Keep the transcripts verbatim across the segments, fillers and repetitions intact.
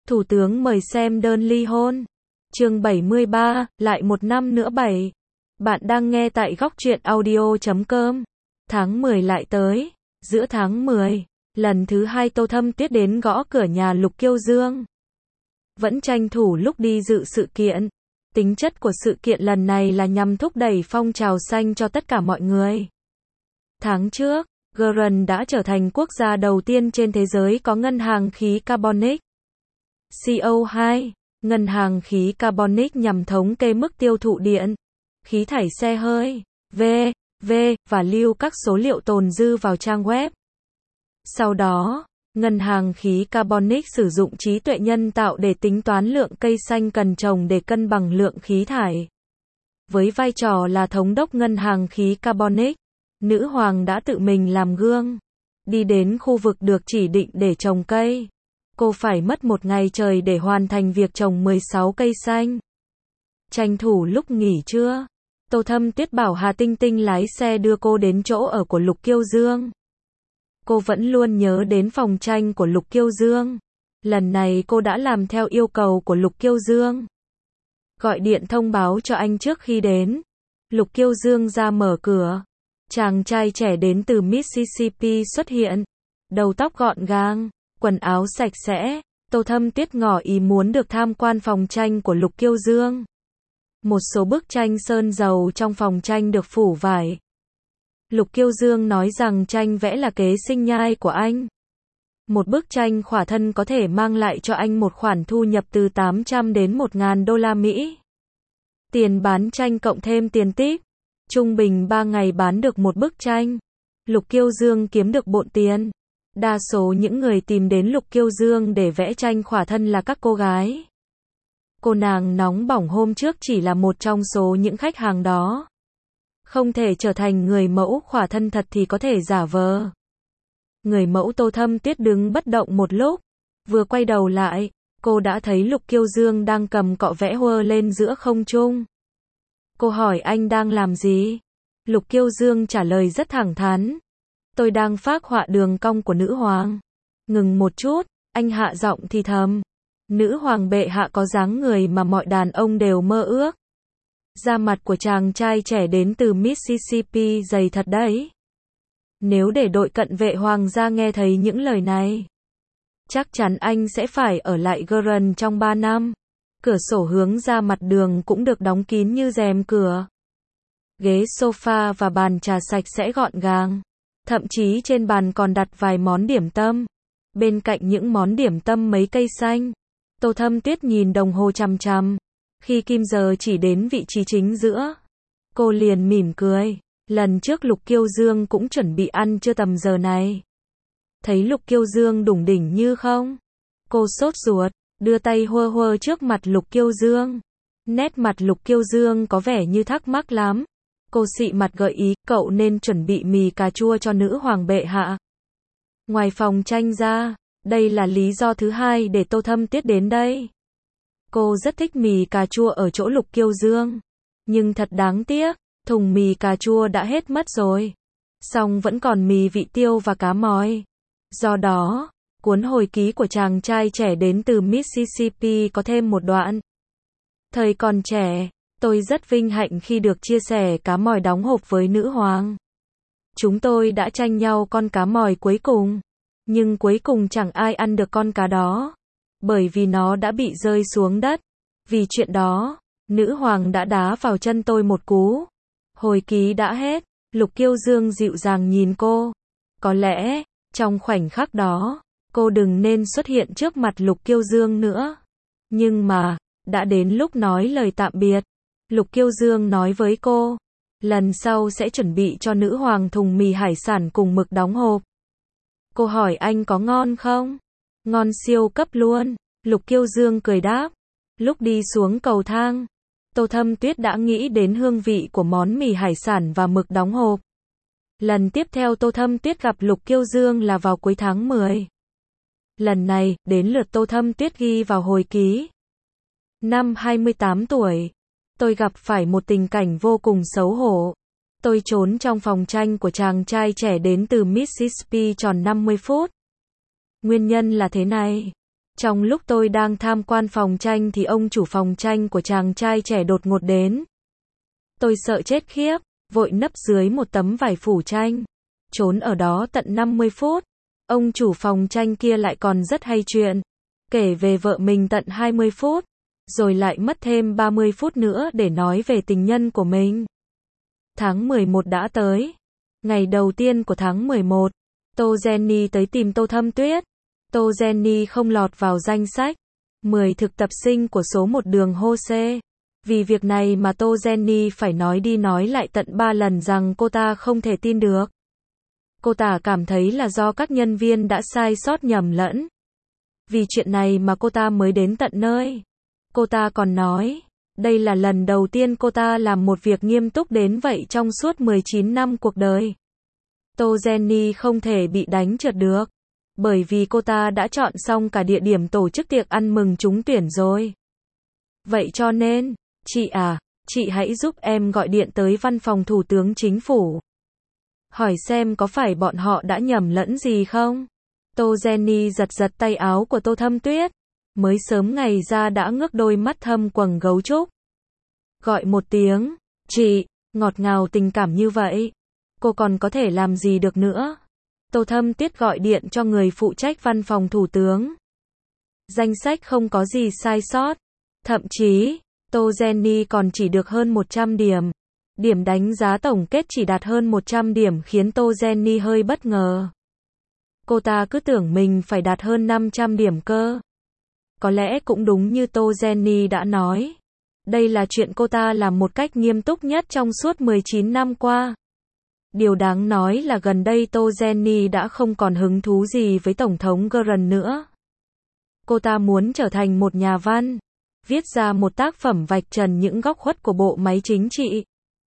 Thủ tướng mời xem đơn ly hôn. Chương bảy mươi ba, lại một năm nữa bảy. Bạn đang nghe tại góc truyện audio chấm com. Tháng mười lại tới. Giữa tháng mười, lần thứ hai Tô Thâm Tuyết đến gõ cửa nhà Lục Kiêu Dương. Vẫn tranh thủ lúc đi dự sự kiện. Tính chất của sự kiện lần này là nhằm thúc đẩy phong trào xanh cho tất cả mọi người. Tháng trước, Gurun đã trở thành quốc gia đầu tiên trên thế giới có ngân hàng khí carbonic. C O hai, ngân hàng khí carbonic nhằm thống kê mức tiêu thụ điện, khí thải xe hơi, V, V, và lưu các số liệu tồn dư vào trang web. Sau đó, ngân hàng khí carbonic sử dụng trí tuệ nhân tạo để tính toán lượng cây xanh cần trồng để cân bằng lượng khí thải. Với vai trò là thống đốc ngân hàng khí carbonic, nữ hoàng đã tự mình làm gương, đi đến khu vực được chỉ định để trồng cây. Cô phải mất một ngày trời để hoàn thành việc trồng mười sáu cây xanh. Tranh thủ lúc nghỉ trưa, Tô Thâm Tuyết bảo Hà Tinh Tinh lái xe đưa cô đến chỗ ở của Lục Kiêu Dương. Cô vẫn luôn nhớ đến phòng tranh của Lục Kiêu Dương. Lần này cô đã làm theo yêu cầu của Lục Kiêu Dương. Gọi điện thông báo cho anh trước khi đến. Lục Kiêu Dương ra mở cửa. Chàng trai trẻ đến từ Mississippi xuất hiện. Đầu tóc gọn gàng, quần áo sạch sẽ. Tô Thâm Tuyết ngỏ ý muốn được tham quan phòng tranh của Lục Kiêu Dương. Một số bức tranh sơn dầu trong phòng tranh được phủ vải. Lục Kiêu Dương nói rằng tranh vẽ là kế sinh nhai của anh. Một bức tranh khỏa thân có thể mang lại cho anh một khoản thu nhập từ tám trăm đến một nghìn đô la Mỹ. Tiền bán tranh cộng thêm tiền tip. Trung bình ba ngày bán được một bức tranh. Lục Kiêu Dương kiếm được bộn tiền. Đa số những người tìm đến Lục Kiêu Dương để vẽ tranh khỏa thân là các cô gái. Cô nàng nóng bỏng hôm trước chỉ là một trong số những khách hàng đó. Không thể trở thành người mẫu khỏa thân thật thì có thể giả vờ. Người mẫu Tô Thâm Tuyết đứng bất động một lúc. Vừa quay đầu lại, cô đã thấy Lục Kiêu Dương đang cầm cọ vẽ hơ lên giữa không trung. Cô hỏi anh đang làm gì? Lục Kiêu Dương trả lời rất thẳng thắn. Tôi đang phác họa đường cong của nữ hoàng. Ngừng một chút, anh hạ giọng thì thầm. Nữ hoàng bệ hạ có dáng người mà mọi đàn ông đều mơ ước. Da mặt của chàng trai trẻ đến từ Mississippi dày thật đấy. Nếu để đội cận vệ hoàng gia nghe thấy những lời này, chắc chắn anh sẽ phải ở lại Gurun trong ba năm. Cửa sổ hướng ra mặt đường cũng được đóng kín như rèm cửa. Ghế sofa và bàn trà sạch sẽ gọn gàng. Thậm chí trên bàn còn đặt vài món điểm tâm. Bên cạnh những món điểm tâm mấy cây xanh. Tô Thâm Tuyết nhìn đồng hồ chằm chằm. Khi kim giờ chỉ đến vị trí chính giữa, cô liền mỉm cười. Lần trước Lục Kiêu Dương cũng chuẩn bị ăn trưa tầm giờ này. Thấy Lục Kiêu Dương đủng đỉnh như không? Cô sốt ruột, đưa tay hơ hơ trước mặt Lục Kiêu Dương. Nét mặt Lục Kiêu Dương có vẻ như thắc mắc lắm. Cô xị mặt gợi ý, cậu nên chuẩn bị mì cà chua cho nữ hoàng bệ hạ. Ngoài phòng tranh ra, đây là lý do thứ hai để Tô Thâm Tuyết đến đây. Cô rất thích mì cà chua ở chỗ Lục Kiêu Dương. Nhưng thật đáng tiếc, thùng mì cà chua đã hết mất rồi. Song vẫn còn mì vị tiêu và cá mòi. Do đó, cuốn hồi ký của chàng trai trẻ đến từ Mississippi có thêm một đoạn. Thời còn trẻ, tôi rất vinh hạnh khi được chia sẻ cá mòi đóng hộp với nữ hoàng. Chúng tôi đã tranh nhau con cá mòi cuối cùng. Nhưng cuối cùng chẳng ai ăn được con cá đó. Bởi vì nó đã bị rơi xuống đất. Vì chuyện đó, nữ hoàng đã đá vào chân tôi một cú. Hồi ký đã hết. Lục Kiêu Dương dịu dàng nhìn cô. Có lẽ, trong khoảnh khắc đó, cô đừng nên xuất hiện trước mặt Lục Kiêu Dương nữa. Nhưng mà, đã đến lúc nói lời tạm biệt. Lục Kiêu Dương nói với cô. Lần sau sẽ chuẩn bị cho nữ hoàng thùng mì hải sản cùng mực đóng hộp. Cô hỏi anh có ngon không? Ngon siêu cấp luôn. Lục Kiêu Dương cười đáp. Lúc đi xuống cầu thang, Tô Thâm Tuyết đã nghĩ đến hương vị của món mì hải sản và mực đóng hộp. Lần tiếp theo Tô Thâm Tuyết gặp Lục Kiêu Dương là vào cuối tháng mười. Lần này, đến lượt Tô Thâm Tuyết ghi vào hồi ký. Năm hai mươi tám tuổi, tôi gặp phải một tình cảnh vô cùng xấu hổ. Tôi trốn trong phòng tranh của chàng trai trẻ đến từ Mississippi tròn năm mươi phút. Nguyên nhân là thế này. Trong lúc tôi đang tham quan phòng tranh thì ông chủ phòng tranh của chàng trai trẻ đột ngột đến. Tôi sợ chết khiếp, vội nấp dưới một tấm vải phủ tranh, trốn ở đó tận năm mươi phút. Ông chủ phòng tranh kia lại còn rất hay chuyện, kể về vợ mình tận hai mươi phút, rồi lại mất thêm ba mươi phút nữa để nói về tình nhân của mình. Tháng mười một đã tới. Ngày đầu tiên của tháng mười một, Tô Jenny tới tìm Tô Thâm Tuyết. Tô Jenny không lọt vào danh sách mười thực tập sinh của số một đường Hose. Vì việc này mà Tô Jenny phải nói đi nói lại tận ba lần rằng cô ta không thể tin được. Cô ta cảm thấy là do các nhân viên đã sai sót nhầm lẫn. Vì chuyện này mà cô ta mới đến tận nơi. Cô ta còn nói, đây là lần đầu tiên cô ta làm một việc nghiêm túc đến vậy trong suốt mười chín năm cuộc đời. Tô Jenny không thể bị đánh trượt được, bởi vì cô ta đã chọn xong cả địa điểm tổ chức tiệc ăn mừng trúng tuyển rồi. Vậy cho nên, chị à, chị hãy giúp em gọi điện tới văn phòng Thủ tướng Chính phủ. Hỏi xem có phải bọn họ đã nhầm lẫn gì không? Tô Jenny giật giật tay áo của Tô Thâm Tuyết. Mới sớm ngày ra đã ngước đôi mắt thâm quầng gấu trúc. Gọi một tiếng, chị, ngọt ngào tình cảm như vậy. Cô còn có thể làm gì được nữa? Tô Thâm Tuyết gọi điện cho người phụ trách văn phòng thủ tướng. Danh sách không có gì sai sót. Thậm chí, Tô Jenny còn chỉ được hơn một trăm điểm. Điểm đánh giá tổng kết chỉ đạt hơn một trăm điểm khiến Tô Jenny hơi bất ngờ. Cô ta cứ tưởng mình phải đạt hơn năm trăm điểm cơ. Có lẽ cũng đúng như Tô Jenny đã nói. Đây là chuyện cô ta làm một cách nghiêm túc nhất trong suốt mười chín năm qua. Điều đáng nói là gần đây Tô Jenny đã không còn hứng thú gì với Tổng thống Gordon nữa. Cô ta muốn trở thành một nhà văn, viết ra một tác phẩm vạch trần những góc khuất của bộ máy chính trị.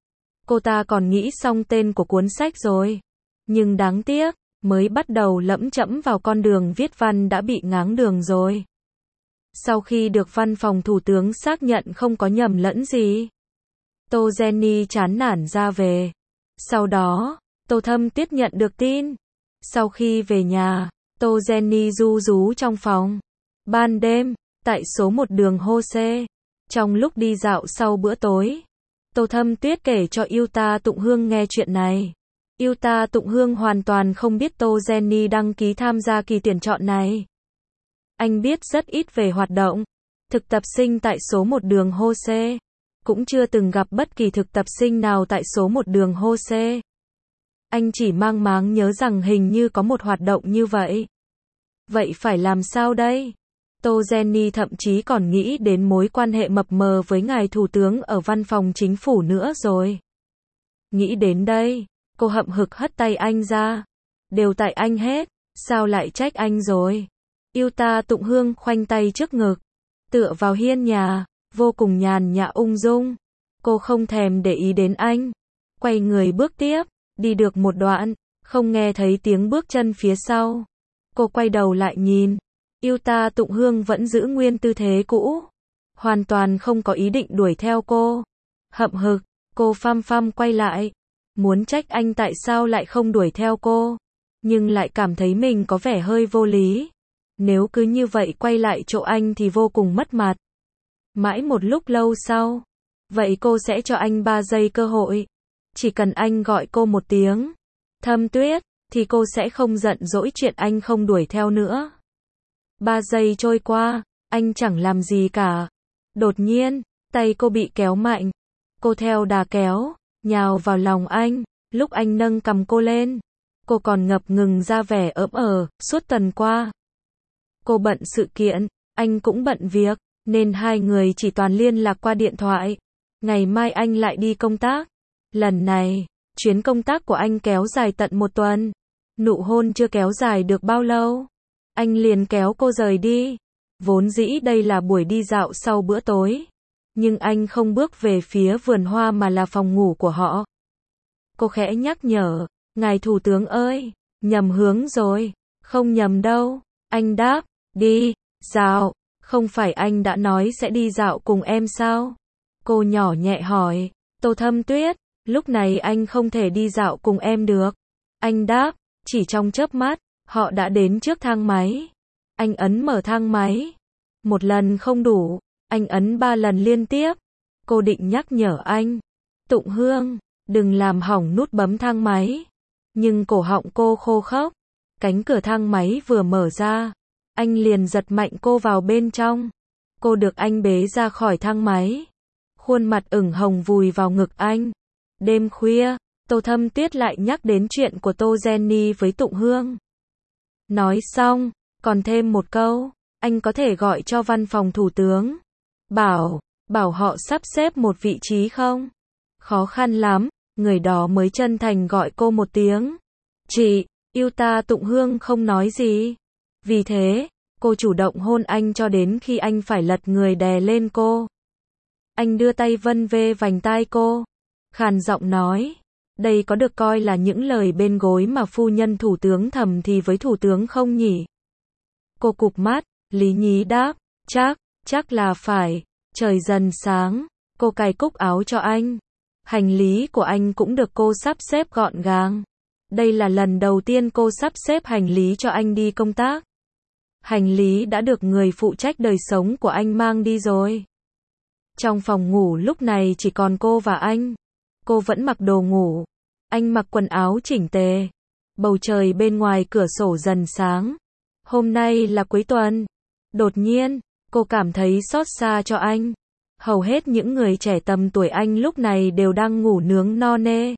Cô ta còn nghĩ xong tên của cuốn sách rồi. Nhưng đáng tiếc, mới bắt đầu lẫm chẫm vào con đường viết văn đã bị ngáng đường rồi. Sau khi được văn phòng thủ tướng xác nhận không có nhầm lẫn gì, Tô Jenny chán nản ra về. Sau đó, Tô Thâm Tuyết nhận được tin. Sau khi về nhà, Tô Jenny ru rú trong phòng. Ban đêm, tại số một đường Hose, trong lúc đi dạo sau bữa tối, Tô Thâm Tuyết kể cho Yuta Tụng Hương nghe chuyện này. Yuta Tụng Hương hoàn toàn không biết Tô Jenny đăng ký tham gia kỳ tuyển chọn này. Anh biết rất ít về hoạt động thực tập sinh tại số một đường Hose, cũng chưa từng gặp bất kỳ thực tập sinh nào tại số một đường Hose. Anh chỉ mang máng nhớ rằng hình như có một hoạt động như vậy. Vậy phải làm sao đây? Tô Jenny thậm chí còn nghĩ đến mối quan hệ mập mờ với ngài thủ tướng ở văn phòng chính phủ nữa rồi. Nghĩ đến đây, cô hậm hực hất tay anh ra. Đều tại anh hết, sao lại trách anh rồi? Yuta Tụng Hương khoanh tay trước ngực, tựa vào hiên nhà, vô cùng nhàn nhã ung dung. Cô không thèm để ý đến anh, quay người bước tiếp, đi được một đoạn, không nghe thấy tiếng bước chân phía sau. Cô quay đầu lại nhìn, Yuta Tụng Hương vẫn giữ nguyên tư thế cũ, hoàn toàn không có ý định đuổi theo cô. Hậm hực, cô phăm phăm quay lại, muốn trách anh tại sao lại không đuổi theo cô, nhưng lại cảm thấy mình có vẻ hơi vô lý. Nếu cứ như vậy quay lại chỗ anh thì vô cùng mất mặt. Mãi một lúc lâu sau, vậy cô sẽ cho anh ba giây cơ hội. Chỉ cần anh gọi cô một tiếng, Thâm Tuyết, thì cô sẽ không giận dỗi chuyện anh không đuổi theo nữa. Ba giây trôi qua, anh chẳng làm gì cả. Đột nhiên, tay cô bị kéo mạnh. Cô theo đà kéo, nhào vào lòng anh. Lúc anh nâng cầm cô lên, cô còn ngập ngừng ra vẻ ỡm ờ. Suốt tuần qua, cô bận sự kiện, anh cũng bận việc, nên hai người chỉ toàn liên lạc qua điện thoại. Ngày mai anh lại đi công tác. Lần này, chuyến công tác của anh kéo dài tận một tuần. Nụ hôn chưa kéo dài được bao lâu, anh liền kéo cô rời đi. Vốn dĩ đây là buổi đi dạo sau bữa tối, nhưng anh không bước về phía vườn hoa mà là phòng ngủ của họ. Cô khẽ nhắc nhở, ngài thủ tướng ơi, nhầm hướng rồi. Không nhầm đâu, anh đáp, đi, dạo, không phải anh đã nói sẽ đi dạo cùng em sao? Cô nhỏ nhẹ hỏi, Tô Thâm Tuyết, lúc này anh không thể đi dạo cùng em được. Anh đáp, chỉ trong chớp mắt, họ đã đến trước thang máy. Anh ấn mở thang máy. Một lần không đủ, anh ấn ba lần liên tiếp. Cô định nhắc nhở anh. Tụng Hương, đừng làm hỏng nút bấm thang máy. Nhưng cổ họng cô khô khốc. Cánh cửa thang máy vừa mở ra, anh liền giật mạnh cô vào bên trong. Cô được anh bế ra khỏi thang máy. Khuôn mặt ửng hồng vùi vào ngực anh. Đêm khuya, Tô Thâm Tuyết lại nhắc đến chuyện của Tô Jenny với Tụng Hương. Nói xong, còn thêm một câu, anh có thể gọi cho văn phòng thủ tướng. Bảo, bảo họ sắp xếp một vị trí không? Khó khăn lắm, người đó mới chân thành gọi cô một tiếng. Chị, yêu ta. Tụng Hương không nói gì. Vì thế, cô chủ động hôn anh cho đến khi anh phải lật người đè lên cô. Anh đưa tay vân vê vành tai cô, khàn giọng nói, đây có được coi là những lời bên gối mà phu nhân thủ tướng thầm thì với thủ tướng không nhỉ? Cô cụp mắt, lý nhí đáp, chắc, chắc là phải. Trời dần sáng, cô cài cúc áo cho anh. Hành lý của anh cũng được cô sắp xếp gọn gàng. Đây là lần đầu tiên cô sắp xếp hành lý cho anh đi công tác. Hành lý đã được người phụ trách đời sống của anh mang đi rồi. Trong phòng ngủ lúc này chỉ còn cô và anh. Cô vẫn mặc đồ ngủ. Anh mặc quần áo chỉnh tề. Bầu trời bên ngoài cửa sổ dần sáng. Hôm nay là cuối tuần. Đột nhiên, cô cảm thấy xót xa cho anh. Hầu hết những người trẻ tầm tuổi anh lúc này đều đang ngủ nướng no nê.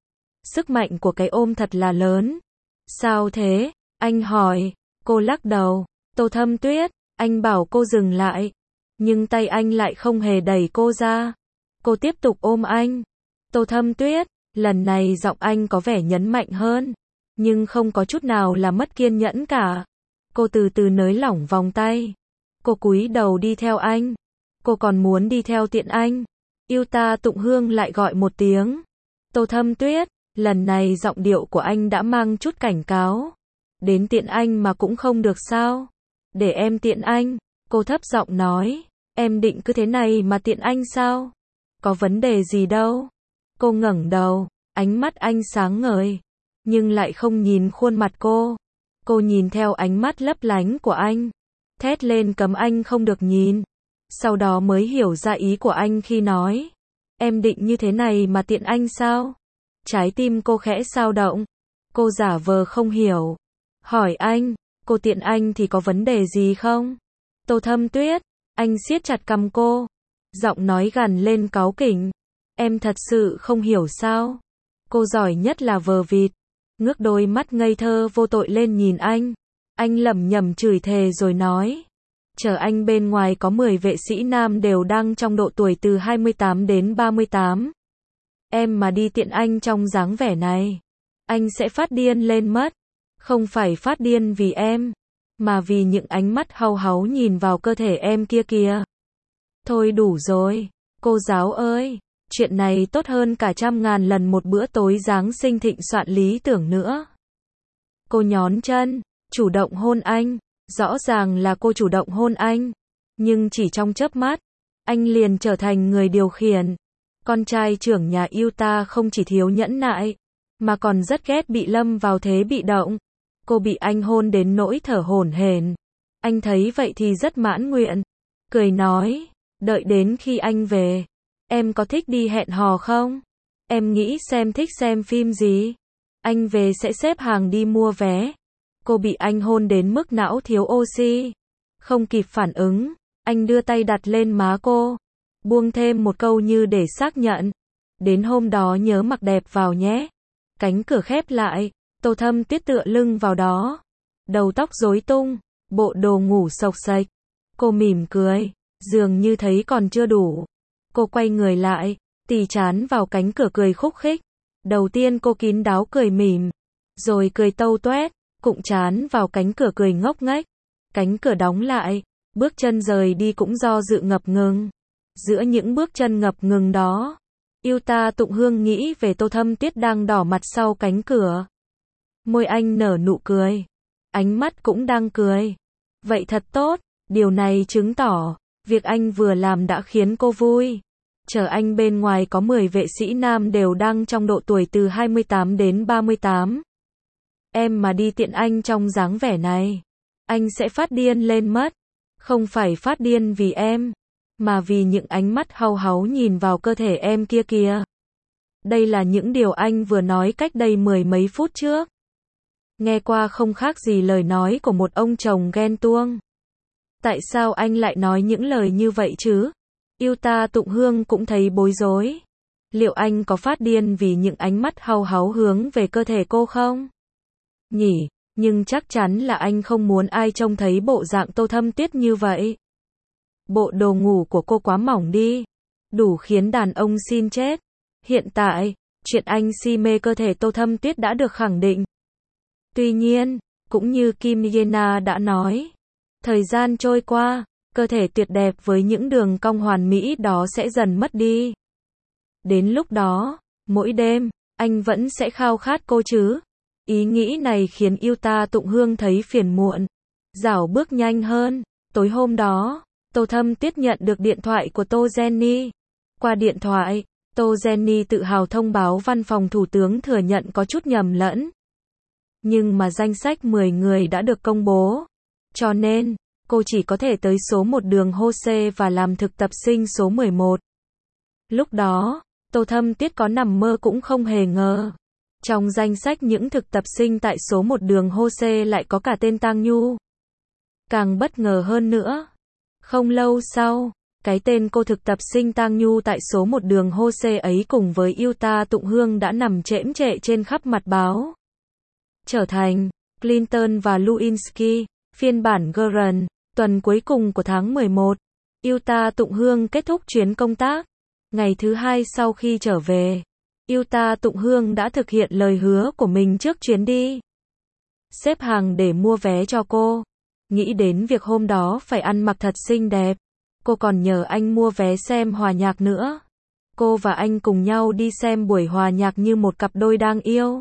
Sức mạnh của cái ôm thật là lớn. Sao thế? Anh hỏi. Cô lắc đầu. Tô Thâm Tuyết, anh bảo cô dừng lại. Nhưng tay anh lại không hề đẩy cô ra. Cô tiếp tục ôm anh. Tô Thâm Tuyết, lần này giọng anh có vẻ nhấn mạnh hơn. Nhưng không có chút nào là mất kiên nhẫn cả. Cô từ từ nới lỏng vòng tay. Cô cúi đầu đi theo anh. Cô còn muốn đi theo tiện anh. Yêu ta. Tụng Hương lại gọi một tiếng. Tô Thâm Tuyết, lần này giọng điệu của anh đã mang chút cảnh cáo. Đến tiện anh mà cũng không được sao? Để em tiện anh. Cô thấp giọng nói. Em định cứ thế này mà tiện anh sao? Có vấn đề gì đâu. Cô ngẩng đầu. Ánh mắt anh sáng ngời. Nhưng lại không nhìn khuôn mặt cô. Cô nhìn theo ánh mắt lấp lánh của anh. Thét lên cấm anh không được nhìn. Sau đó mới hiểu ra ý của anh khi nói. Em định như thế này mà tiện anh sao? Trái tim cô khẽ xao động. Cô giả vờ không hiểu. Hỏi anh, cô tiện anh thì có vấn đề gì không? Tô Thâm Tuyết, anh siết chặt cằm cô. Giọng nói gằn lên cáu kỉnh. Em thật sự không hiểu sao? Cô giỏi nhất là vờ vịt. Ngước đôi mắt ngây thơ vô tội lên nhìn anh. Anh lẩm nhẩm chửi thề rồi nói. Chờ anh bên ngoài có mười vệ sĩ nam đều đang trong độ tuổi từ hai mươi tám đến ba mươi tám. Em mà đi tiện anh trong dáng vẻ này. Anh sẽ phát điên lên mất. Không phải phát điên vì em. Mà vì những ánh mắt hau háu nhìn vào cơ thể em kia kìa. Thôi đủ rồi. Cô giáo ơi. Chuyện này tốt hơn cả trăm ngàn lần một bữa tối Giáng sinh thịnh soạn lý tưởng nữa. Cô nhón chân. Chủ động hôn anh. Rõ ràng là cô chủ động hôn anh. Nhưng chỉ trong chớp mắt. Anh liền trở thành người điều khiển. Con trai trưởng nhà yêu ta không chỉ thiếu nhẫn nại. Mà còn rất ghét bị lâm vào thế bị động. Cô bị anh hôn đến nỗi thở hổn hển. Anh thấy vậy thì rất mãn nguyện. Cười nói. Đợi đến khi anh về. Em có thích đi hẹn hò không? Em nghĩ xem thích xem phim gì? Anh về sẽ xếp hàng đi mua vé. Cô bị anh hôn đến mức não thiếu oxy. Không kịp phản ứng. Anh đưa tay đặt lên má cô. Buông thêm một câu như để xác nhận. Đến hôm đó nhớ mặc đẹp vào nhé. Cánh cửa khép lại. Tô Thâm Tuyết tựa lưng vào đó. Đầu tóc rối tung. Bộ đồ ngủ xộc xệch. Cô mỉm cười. Dường như thấy còn chưa đủ. Cô quay người lại. Tì chán vào cánh cửa cười khúc khích. Đầu tiên cô kín đáo cười mỉm. Rồi cười tâu toét. Cụng chán vào cánh cửa cười ngốc nghếch. Cánh cửa đóng lại. Bước chân rời đi cũng do dự ngập ngừng. Giữa những bước chân ngập ngừng đó. Yêu ta. Tụng Hương nghĩ về Tô Thâm Tuyết đang đỏ mặt sau cánh cửa. Môi anh nở nụ cười. Ánh mắt cũng đang cười. Vậy thật tốt. Điều này chứng tỏ. Việc anh vừa làm đã khiến cô vui. Chờ anh bên ngoài có mười vệ sĩ nam đều đang trong độ tuổi từ hai mươi tám đến ba mươi tám. Em mà đi tiện anh trong dáng vẻ này. anh sẽ phát điên lên mất. Không phải phát điên vì em, mà vì những ánh mắt hau háu nhìn vào cơ thể em kia kìa. Đây là những điều anh vừa nói cách đây mười mấy phút trước. Nghe qua không khác gì lời nói của một ông chồng ghen tuông. Tại sao anh lại nói những lời như vậy chứ? Yêu ta Tụng Hương cũng thấy bối rối. Liệu anh có phát điên vì những ánh mắt hau háu hướng về cơ thể cô không? Nhỉ, nhưng chắc chắn là anh không muốn ai trông thấy bộ dạng Tô Thâm Tuyết như vậy. Bộ đồ ngủ của cô quá mỏng đi, đủ khiến đàn ông xin chết. Hiện tại, chuyện anh si mê cơ thể Tô Thâm Tuyết đã được khẳng định. Tuy nhiên, cũng như Kim Yena đã nói, thời gian trôi qua, cơ thể tuyệt đẹp với những đường cong hoàn mỹ đó sẽ dần mất đi. Đến lúc đó, mỗi đêm, anh vẫn sẽ khao khát cô chứ. Ý nghĩ này khiến Yêu Ta Tụng Hương thấy phiền muộn. Dảo bước nhanh hơn. Tối hôm đó, Tô Thâm Tuyết nhận được điện thoại của Tô Jenny. Qua điện thoại, Tô Jenny tự hào thông báo văn phòng thủ tướng thừa nhận có chút nhầm lẫn. Nhưng mà danh sách mười người đã được công bố. Cho nên, cô chỉ có thể tới số một đường Hose và làm thực tập sinh số mười một. Lúc đó, Tô Thâm Tuyết có nằm mơ cũng không hề ngờ. Trong danh sách những thực tập sinh tại số một đường Hose lại có cả tên Tang Nhu. Càng bất ngờ hơn nữa. Không lâu sau, cái tên cô thực tập sinh Tang Nhu tại số một đường Hose ấy cùng với Yêu Ta Tụng Hương đã nằm chễm chệ trên khắp mặt báo. Trở thành Clinton và Lewinsky, phiên bản Gurren, tuần cuối cùng của tháng mười một. Yêu Ta Tụng Hương kết thúc chuyến công tác. Ngày thứ hai sau khi trở về, Yêu Ta Tụng Hương đã thực hiện lời hứa của mình trước chuyến đi. Xếp hàng để mua vé cho cô. Nghĩ đến việc hôm đó phải ăn mặc thật xinh đẹp. Cô còn nhờ anh mua vé xem hòa nhạc nữa. Cô và anh cùng nhau đi xem buổi hòa nhạc như một cặp đôi đang yêu.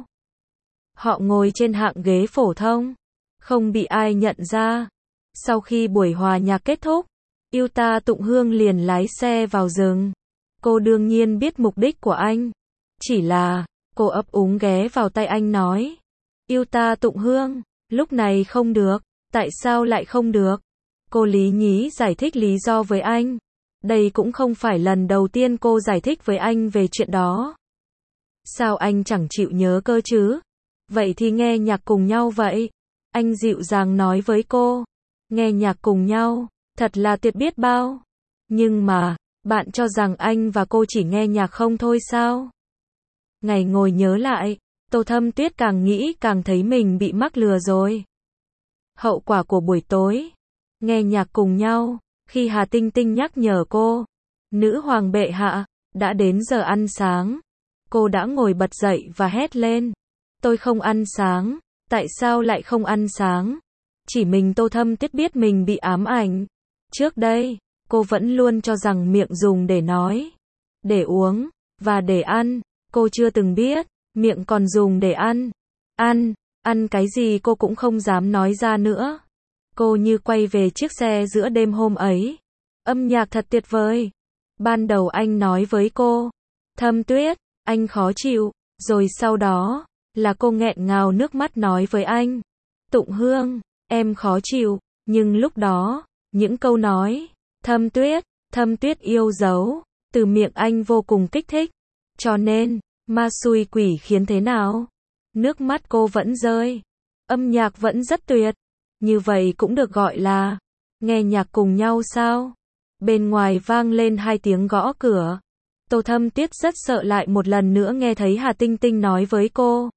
Họ ngồi trên hạng ghế phổ thông, không bị ai nhận ra. Sau khi buổi hòa nhạc kết thúc, Yêu Ta Tụng Hương liền lái xe vào rừng. Cô đương nhiên biết mục đích của anh. Chỉ là, cô ấp úng ghé vào tay anh nói. Yêu Ta Tụng Hương, lúc này không được. Tại sao lại không được? Cô lý nhí giải thích lý do với anh. Đây cũng không phải lần đầu tiên cô giải thích với anh về chuyện đó. Sao anh chẳng chịu nhớ cơ chứ? Vậy thì nghe nhạc cùng nhau vậy. Anh dịu dàng nói với cô. Nghe nhạc cùng nhau, thật là tuyệt biết bao. Nhưng mà, bạn cho rằng anh và cô chỉ nghe nhạc không thôi sao? Ngày ngồi nhớ lại, Tô Thâm Tuyết càng nghĩ càng thấy mình bị mắc lừa rồi. Hậu quả của buổi tối, nghe nhạc cùng nhau, khi Hà Tinh Tinh nhắc nhở cô, nữ hoàng bệ hạ, đã đến giờ ăn sáng. Cô đã ngồi bật dậy và hét lên. Tôi không ăn sáng, tại sao lại không ăn sáng? Chỉ mình Tô Thâm Tuyết biết mình bị ám ảnh. Trước đây, cô vẫn luôn cho rằng miệng dùng để nói, để uống, và để ăn. Cô chưa từng biết, miệng còn dùng để ăn. Ăn, ăn cái gì cô cũng không dám nói ra nữa. Cô như quay về chiếc xe giữa đêm hôm ấy. Âm nhạc thật tuyệt vời. Ban đầu anh nói với cô, Thâm Tuyết, anh khó chịu. Rồi sau đó, là cô nghẹn ngào nước mắt nói với anh, Tụng Hương, em khó chịu. Nhưng lúc đó, những câu nói, Thâm Tuyết, Thâm Tuyết yêu dấu, từ miệng anh vô cùng kích thích. Cho nên, ma xui quỷ khiến thế nào? Nước mắt cô vẫn rơi. Âm nhạc vẫn rất tuyệt. Như vậy cũng được gọi là nghe nhạc cùng nhau sao? Bên ngoài vang lên hai tiếng gõ cửa. Tô Thâm Tuyết rất sợ lại một lần nữa nghe thấy Hà Tinh Tinh nói với cô.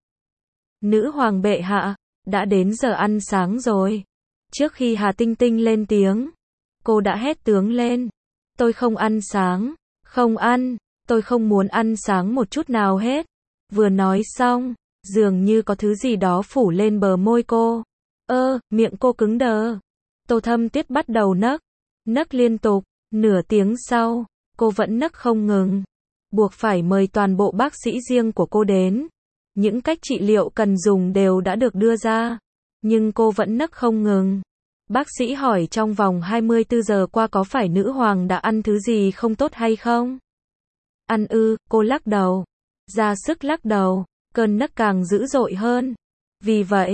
Nữ hoàng bệ hạ, đã đến giờ ăn sáng rồi. Trước khi Hà Tinh Tinh lên tiếng, cô đã hét tướng lên. Tôi không ăn sáng, không ăn, tôi không muốn ăn sáng một chút nào hết. Vừa nói xong, dường như có thứ gì đó phủ lên bờ môi cô. Ơ, miệng cô cứng đờ. Tô Thâm Tuyết bắt đầu nấc, nấc liên tục. Nửa tiếng sau, cô vẫn nấc không ngừng. Buộc phải mời toàn bộ bác sĩ riêng của cô đến. Những cách trị liệu cần dùng đều đã được đưa ra. Nhưng cô vẫn nấc không ngừng. Bác sĩ hỏi trong vòng hai mươi tư giờ qua có phải nữ hoàng đã ăn thứ gì không tốt hay không? Ăn ư, cô lắc đầu. Ra sức lắc đầu, cơn nấc càng dữ dội hơn. Vì vậy,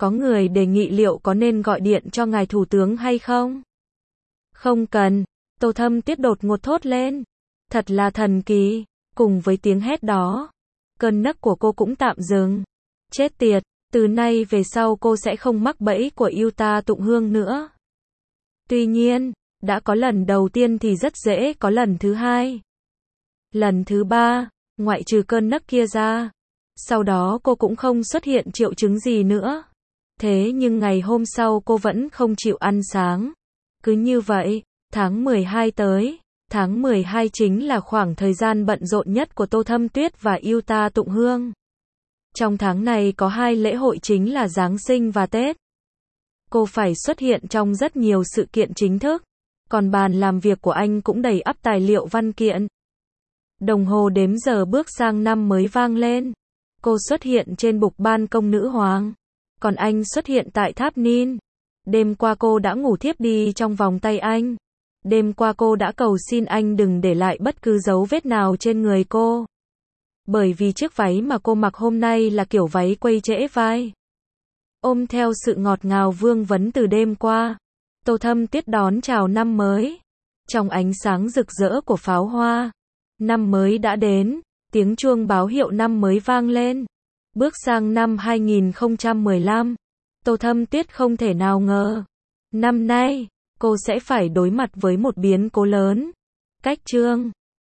Có người đề nghị liệu có nên gọi điện cho ngài thủ tướng hay không? Không cần, Tô Thâm Tuyết đột ngột thốt lên. Thật là thần kỳ, cùng với tiếng hét đó, cơn nấc của cô cũng tạm dừng. Chết tiệt, từ nay về sau cô sẽ không mắc bẫy của yêu ta Tụng Hương nữa. Tuy nhiên, đã có lần đầu tiên thì rất dễ có lần thứ hai. Lần thứ ba, ngoại trừ cơn nấc kia ra, sau đó cô cũng không xuất hiện triệu chứng gì nữa. Thế nhưng ngày hôm sau cô vẫn không chịu ăn sáng. Cứ như vậy, tháng mười hai tới. Tháng mười hai chính là khoảng thời gian bận rộn nhất của Tô Thâm Tuyết và yêu ta Tụng Hương. Trong tháng này có hai lễ hội chính là Giáng sinh và Tết. Cô phải xuất hiện trong rất nhiều sự kiện chính thức. Còn bàn làm việc của anh cũng đầy ắp tài liệu văn kiện. Đồng hồ đếm giờ bước sang năm mới vang lên. Cô xuất hiện trên bục ban công nữ hoàng. Còn anh xuất hiện tại tháp Nin. Đêm qua cô đã ngủ thiếp đi trong vòng tay anh. Đêm qua cô đã cầu xin anh đừng để lại bất cứ dấu vết nào trên người cô. Bởi vì chiếc váy mà cô mặc hôm nay là kiểu váy quây trễ vai. Ôm theo sự ngọt ngào vương vấn từ đêm qua, Tô Thâm Tuyết đón chào năm mới. Trong ánh sáng rực rỡ của pháo hoa, năm mới đã đến, tiếng chuông báo hiệu năm mới vang lên. Bước sang năm hai nghìn không trăm mười lăm, Tô Thâm Tuyết không thể nào ngờ. Năm nay, cô sẽ phải đối mặt với một biến cố lớn. Cách chương